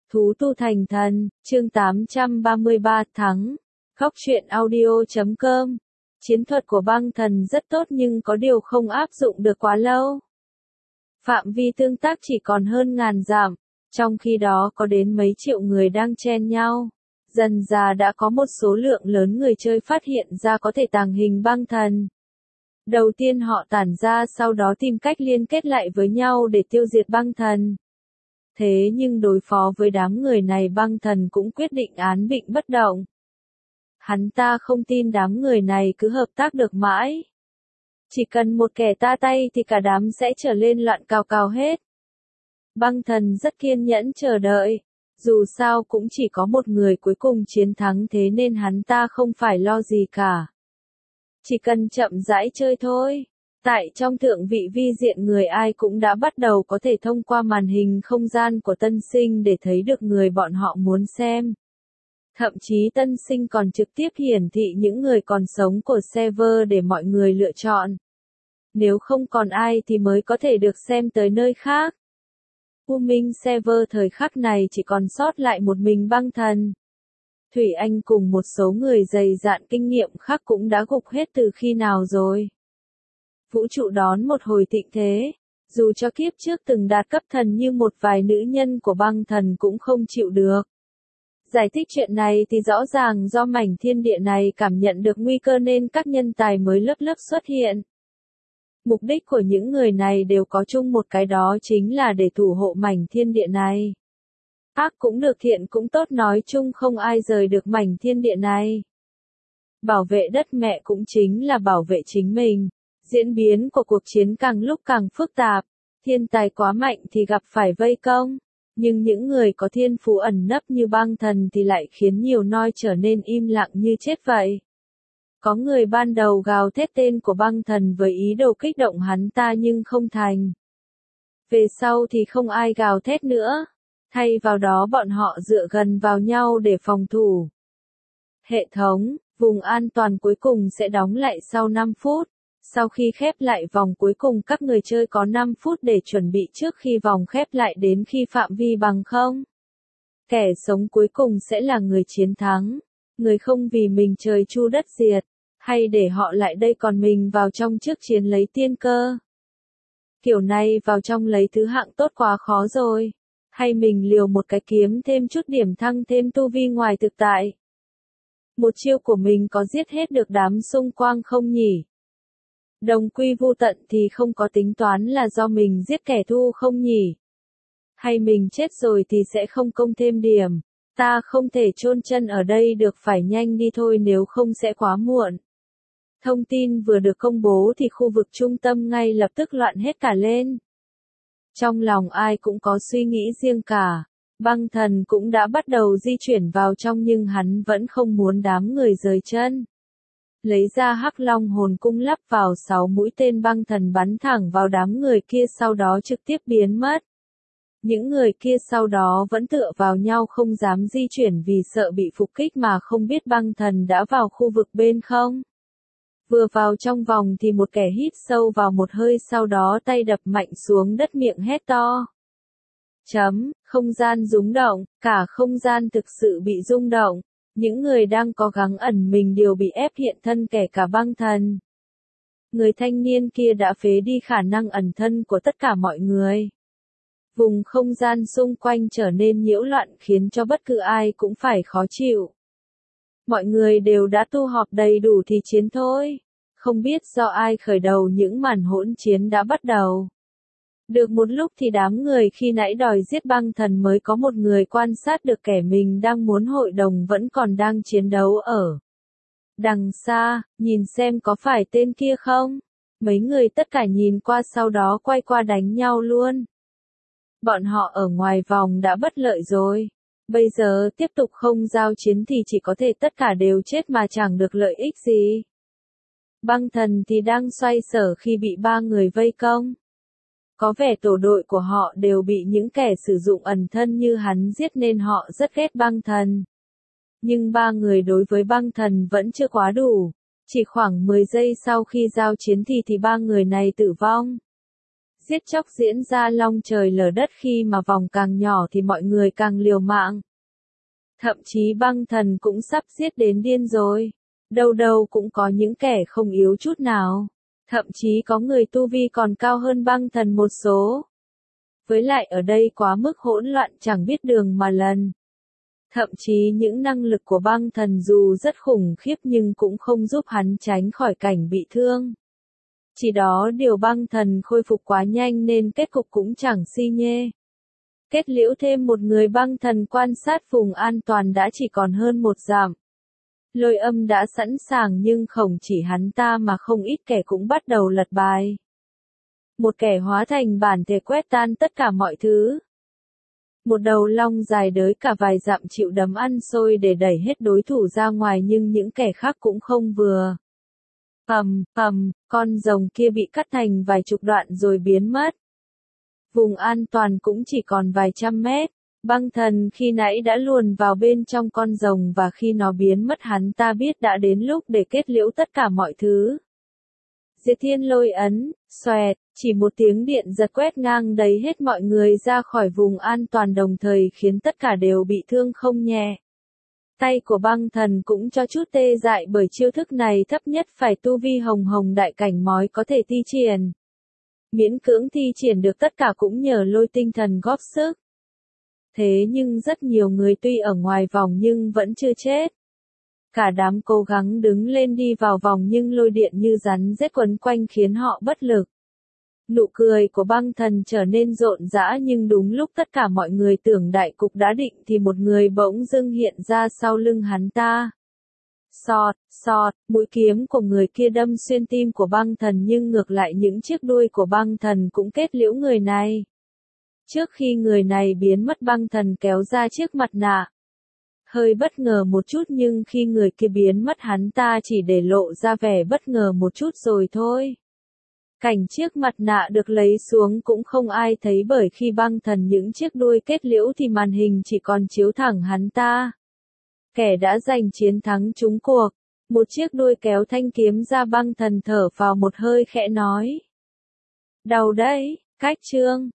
Thú tu thành thần, chương 833 thắng. Góc truyện audio.com. Chiến thuật của băng thần rất tốt nhưng có điều không áp dụng được quá lâu. Phạm vi tương tác chỉ còn hơn ngàn dặm, trong khi đó có đến mấy triệu người đang chen nhau. Dần dà đã có một số lượng lớn người chơi phát hiện ra có thể tàng hình băng thần. Đầu tiên họ tản ra, sau đó tìm cách liên kết lại với nhau để tiêu diệt băng thần. Thế nhưng đối phó với đám người này, băng thần cũng quyết định án binh bất động. Hắn ta không tin đám người này cứ hợp tác được mãi. Chỉ cần một kẻ ta tay thì cả đám sẽ trở lên loạn cào cào hết. Băng thần rất kiên nhẫn chờ đợi. Dù sao cũng chỉ có một người cuối cùng chiến thắng, thế nên hắn ta không phải lo gì cả. Chỉ cần chậm rãi chơi thôi. Tại trong thượng vị vi diện, người ai cũng đã bắt đầu có thể thông qua màn hình không gian của tân sinh để thấy được người bọn họ muốn xem. Thậm chí tân sinh còn trực tiếp hiển thị những người còn sống của server để mọi người lựa chọn. Nếu không còn ai thì mới có thể được xem tới nơi khác. U Minh server thời khắc này chỉ còn sót lại một mình băng thần. Thủy Anh cùng một số người dày dạn kinh nghiệm khác cũng đã gục hết từ khi nào rồi. Vũ trụ đón một hồi thịnh thế. Dù cho kiếp trước từng đạt cấp thần như một vài nữ nhân của băng thần cũng không chịu được. Giải thích chuyện này thì rõ ràng do mảnh thiên địa này cảm nhận được nguy cơ nên các nhân tài mới lớp lớp xuất hiện. Mục đích của những người này đều có chung một cái, đó chính là để thủ hộ mảnh thiên địa này. Ác cũng được, thiện cũng tốt, nói chung không ai rời được mảnh thiên địa này. Bảo vệ đất mẹ cũng chính là bảo vệ chính mình. Diễn biến của cuộc chiến càng lúc càng phức tạp. Thiên tài quá mạnh thì gặp phải vây công. Nhưng những người có thiên phú ẩn nấp như băng thần thì lại khiến nhiều noi trở nên im lặng như chết vậy. Có người ban đầu gào thét tên của băng thần với ý đồ kích động hắn ta nhưng không thành. Về sau thì không ai gào thét nữa. Thay vào đó bọn họ dựa gần vào nhau để phòng thủ. Hệ thống, vùng an toàn cuối cùng sẽ đóng lại sau 5 phút. Sau khi khép lại vòng cuối cùng, các người chơi có 5 phút để chuẩn bị trước khi vòng khép lại, đến khi phạm vi bằng không. Kẻ sống cuối cùng sẽ là người chiến thắng. Người không vì mình trời chu đất diệt, hay để họ lại đây còn mình vào trong trước chiến lấy tiên cơ. Kiểu này vào trong lấy thứ hạng tốt quá khó rồi. Hay mình liều một cái kiếm thêm chút điểm thăng thêm tu vi ngoài thực tại. Một chiêu của mình có giết hết được đám xung quanh không nhỉ? Đồng quy vô tận thì không có tính toán là do mình giết kẻ thù không nhỉ? Hay mình chết rồi thì sẽ không công thêm điểm? Ta không thể chôn chân ở đây được, phải nhanh đi thôi nếu không sẽ quá muộn. Thông tin vừa được công bố thì khu vực trung tâm ngay lập tức loạn hết cả lên. Trong lòng ai cũng có suy nghĩ riêng cả. Băng thần cũng đã bắt đầu di chuyển vào trong nhưng hắn vẫn không muốn đám người rời chân. Lấy ra Hắc Long hồn cung lắp vào 6 mũi tên, băng thần bắn thẳng vào đám người kia, sau đó trực tiếp biến mất. Những người kia sau đó vẫn tựa vào nhau không dám di chuyển vì sợ bị phục kích, mà không biết băng thần đã vào khu vực bên không. Vừa vào trong vòng thì một kẻ hít sâu vào một hơi, sau đó tay đập mạnh xuống đất, miệng hét to. Không gian rung động, cả không gian thực sự bị rung động. Những người đang cố gắng ẩn mình đều bị ép hiện thân, kể cả băng thần. Người thanh niên kia đã phế đi khả năng ẩn thân của tất cả mọi người. Vùng không gian xung quanh trở nên nhiễu loạn khiến cho bất cứ ai cũng phải khó chịu. Mọi người đều đã tu họp đầy đủ thì chiến thôi. Không biết do ai khởi đầu, những màn hỗn chiến đã bắt đầu. Được một lúc thì đám người khi nãy đòi giết băng thần mới có một người quan sát được kẻ mình đang muốn hội đồng vẫn còn đang chiến đấu ở đằng xa, nhìn xem có phải tên kia không. Mấy người tất cả nhìn qua, sau đó quay qua đánh nhau luôn. Bọn họ ở ngoài vòng đã bất lợi rồi. Bây giờ tiếp tục không giao chiến thì chỉ có thể tất cả đều chết mà chẳng được lợi ích gì. Băng thần thì đang xoay sở khi bị 3 người vây công. Có vẻ tổ đội của họ đều bị những kẻ sử dụng ẩn thân như hắn giết nên họ rất ghét băng thần. Nhưng 3 người đối với băng thần vẫn chưa quá đủ. Chỉ khoảng 10 giây sau khi giao chiến thì 3 người này tử vong. Giết chóc diễn ra long trời lở đất, khi mà vòng càng nhỏ thì mọi người càng liều mạng. Thậm chí băng thần cũng sắp giết đến điên rồi. Đâu đâu cũng có những kẻ không yếu chút nào. Thậm chí có người tu vi còn cao hơn băng thần một số. Với lại ở đây quá mức hỗn loạn, chẳng biết đường mà lần. Thậm chí những năng lực của băng thần dù rất khủng khiếp nhưng cũng không giúp hắn tránh khỏi cảnh bị thương. Chỉ đó điều băng thần khôi phục quá nhanh nên kết cục cũng chẳng si nhê. Kết liễu thêm một người, băng thần quan sát vùng an toàn đã chỉ còn hơn 1 dặm. Lôi âm đã sẵn sàng nhưng không chỉ hắn ta mà không ít kẻ cũng bắt đầu lật bài. Một kẻ hóa thành bản thể quét tan tất cả mọi thứ. Một đầu long dài đới cả vài dặm chịu đấm ăn xôi để đẩy hết đối thủ ra ngoài, nhưng những kẻ khác cũng không vừa. Con rồng kia bị cắt thành vài chục đoạn rồi biến mất. Vùng an toàn cũng chỉ còn vài trăm mét. Băng thần khi nãy đã luồn vào bên trong con rồng và khi nó biến mất hắn ta biết đã đến lúc để kết liễu tất cả mọi thứ. Diệt thiên lôi ấn, xoẹt, chỉ một tiếng điện giật quét ngang đẩy hết mọi người ra khỏi vùng an toàn, đồng thời khiến tất cả đều bị thương không nhẹ. Tay của băng thần cũng cho chút tê dại bởi chiêu thức này thấp nhất phải tu vi hồng hồng đại cảnh mới có thể thi triển. Miễn cưỡng thi triển được tất cả cũng nhờ lôi tinh thần góp sức. Thế nhưng rất nhiều người tuy ở ngoài vòng nhưng vẫn chưa chết. Cả đám cố gắng đứng lên đi vào vòng nhưng lôi điện như rắn rết quấn quanh khiến họ bất lực. Nụ cười của băng thần trở nên rộn rã, nhưng đúng lúc tất cả mọi người tưởng đại cục đã định thì một người bỗng dưng hiện ra sau lưng hắn ta. Sọt, mũi kiếm của người kia đâm xuyên tim của băng thần, nhưng ngược lại những chiếc đuôi của băng thần cũng kết liễu người này. Trước khi người này biến mất, băng thần kéo ra chiếc mặt nạ. Hơi bất ngờ một chút, nhưng khi người kia biến mất hắn ta chỉ để lộ ra vẻ bất ngờ một chút rồi thôi. Cảnh chiếc mặt nạ được lấy xuống cũng không ai thấy, bởi khi băng thần những chiếc đuôi kết liễu thì màn hình chỉ còn chiếu thẳng hắn ta. Kẻ đã giành chiến thắng trúng cuộc. Một chiếc đuôi kéo thanh kiếm ra, băng thần thở vào một hơi khẽ nói. Đau đấy, cách chương.